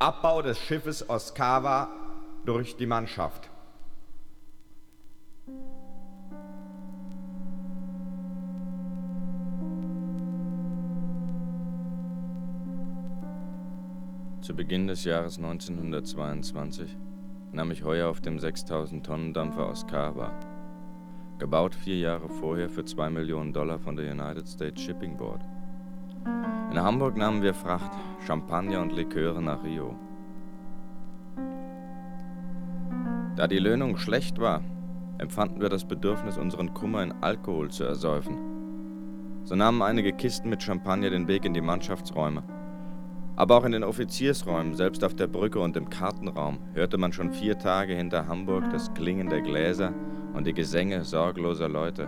Abbau des Schiffes Oskawa durch die Mannschaft. Zu Beginn des Jahres 1922 nahm ich Heuer auf dem 6000-Tonnen-Dampfer Oskawa, gebaut 4 Jahre vorher für $2 Millionen von der United States Shipping Board. In Hamburg nahmen wir Fracht, Champagner und Liköre nach Rio. Da die Löhnung schlecht war, empfanden wir das Bedürfnis, unseren Kummer in Alkohol zu ersäufen. So nahmen einige Kisten mit Champagner den Weg in die Mannschaftsräume. Aber auch in den Offiziersräumen, selbst auf der Brücke und im Kartenraum, hörte man schon 4 Tage hinter Hamburg das Klingen der Gläser und die Gesänge sorgloser Leute.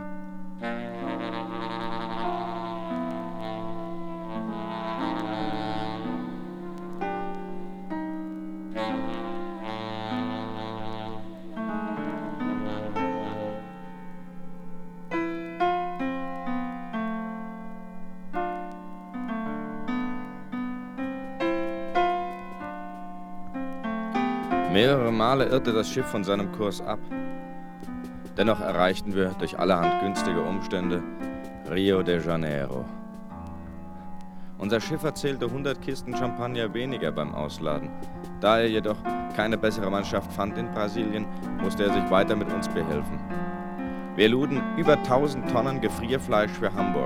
Mehrere Male irrte das Schiff von seinem Kurs ab. Dennoch erreichten wir durch allerhand günstige Umstände Rio de Janeiro. Unser Schiff erzählte 100 Kisten Champagner weniger beim Ausladen. Da er jedoch keine bessere Mannschaft fand in Brasilien, musste er sich weiter mit uns behelfen. Wir luden über 1000 Tonnen Gefrierfleisch für Hamburg.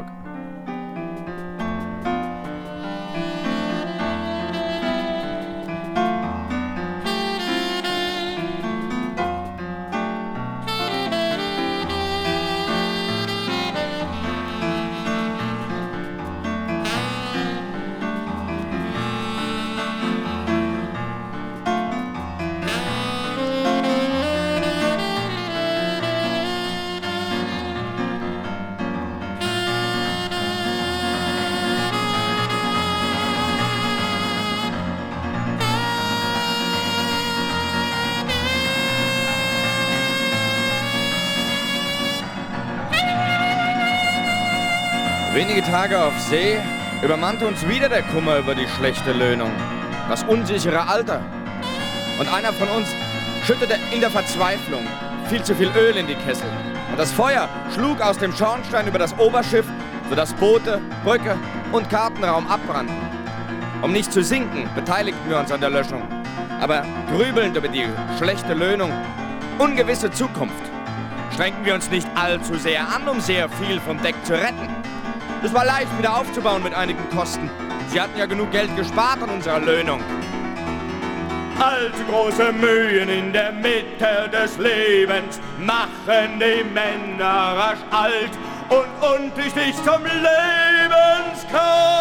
Wenige Tage auf See übermannte uns wieder der Kummer über die schlechte Löhnung, das unsichere Alter. Und einer von uns schüttete in der Verzweiflung viel zu viel Öl in die Kessel. Und das Feuer schlug aus dem Schornstein über das Oberschiff, sodass Boote, Brücke und Kartenraum abbrannten. Um nicht zu sinken, beteiligten wir uns an der Löschung. Aber grübelnd über die schlechte Löhnung, ungewisse Zukunft, strengten wir uns nicht allzu sehr an, um sehr viel vom Deck zu retten. Es war leicht wieder aufzubauen mit einigen Kosten. Sie hatten ja genug Geld gespart an unserer Löhnung. Allzu große Mühen in der Mitte des Lebens machen die Männer rasch alt und untüchtig zum Lebenskampf.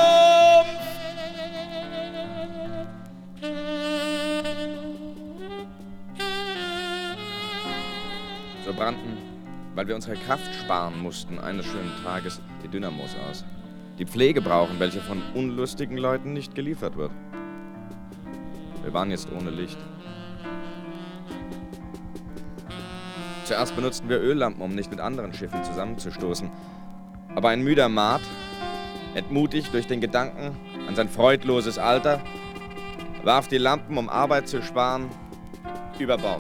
So brannten, weil wir unsere Kraft sparen mussten, eines schönen Tages die Dynamos aus, die Pflege brauchen, welche von unlustigen Leuten nicht geliefert wird. Wir waren jetzt ohne Licht. Zuerst benutzten wir Öllampen, um nicht mit anderen Schiffen zusammenzustoßen. Aber ein müder Maat, entmutigt durch den Gedanken an sein freudloses Alter, warf die Lampen, um Arbeit zu sparen, über Bord.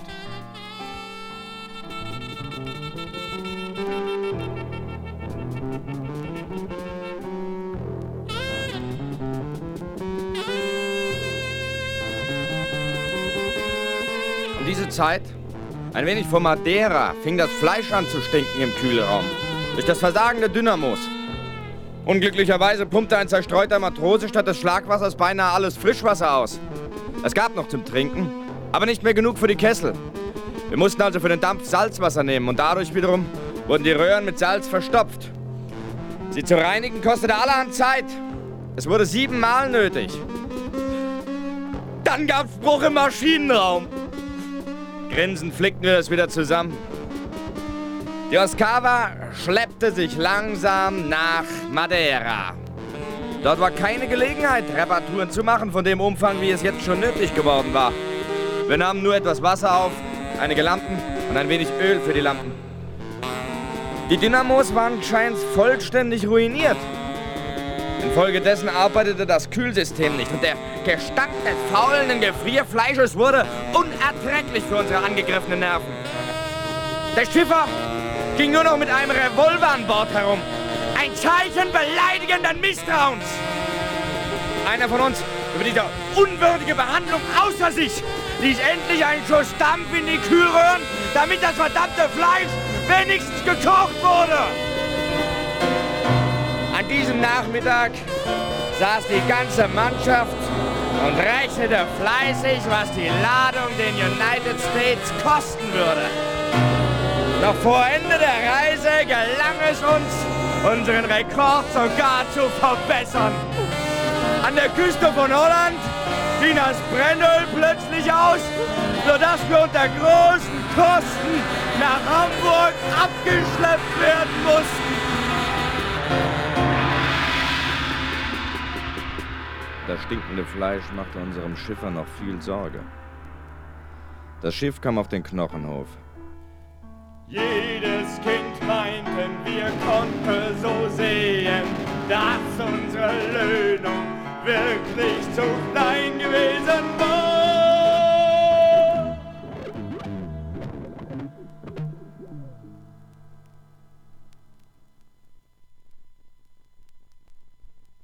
Diese Zeit, ein wenig vor Madeira, fing das Fleisch an zu stinken im Kühlraum. Durch das Versagen der Dynamos. Unglücklicherweise pumpte ein zerstreuter Matrose statt des Schlagwassers beinahe alles Frischwasser aus. Es gab noch zum Trinken, aber nicht mehr genug für die Kessel. Wir mussten also für den Dampf Salzwasser nehmen und dadurch wiederum wurden die Röhren mit Salz verstopft. Sie zu reinigen kostete allerhand Zeit. Es wurde 7 Mal nötig. Dann gab's Bruch im Maschinenraum. Grinsend flickten wir das wieder zusammen. Die Oskawa schleppte sich langsam nach Madeira. Dort war keine Gelegenheit, Reparaturen zu machen von dem Umfang, wie es jetzt schon nötig geworden war. Wir nahmen nur etwas Wasser auf, einige Lampen und ein wenig Öl für die Lampen. Die Dynamos waren scheinbar vollständig ruiniert. Infolgedessen arbeitete das Kühlsystem nicht und der Gestank des faulenden Gefrierfleisches wurde unerträglich für unsere angegriffenen Nerven. Der Schiffer ging nur noch mit einem Revolver an Bord herum. Ein Zeichen beleidigenden Misstrauens. Einer von uns über diese unwürdige Behandlung außer sich ließ endlich einen Schuss Dampf in die Kühlröhren, damit das verdammte Fleisch wenigstens gekocht wurde. An diesem Nachmittag saß die ganze Mannschaft und rechnete fleißig, was die Ladung den United States kosten würde. Noch vor Ende der Reise gelang es uns, unseren Rekord sogar zu verbessern. An der Küste von Holland ging das Brennöl plötzlich aus, sodass wir unter großen Kosten nach Hamburg abgeschleppt werden mussten. Das stinkende Fleisch machte unserem Schiffer noch viel Sorge. Das Schiff kam auf den Knochenhof. Jedes Kind meinten, wir konnten so sehen, dass unsere Löhnung wirklich zu klein gewesen war.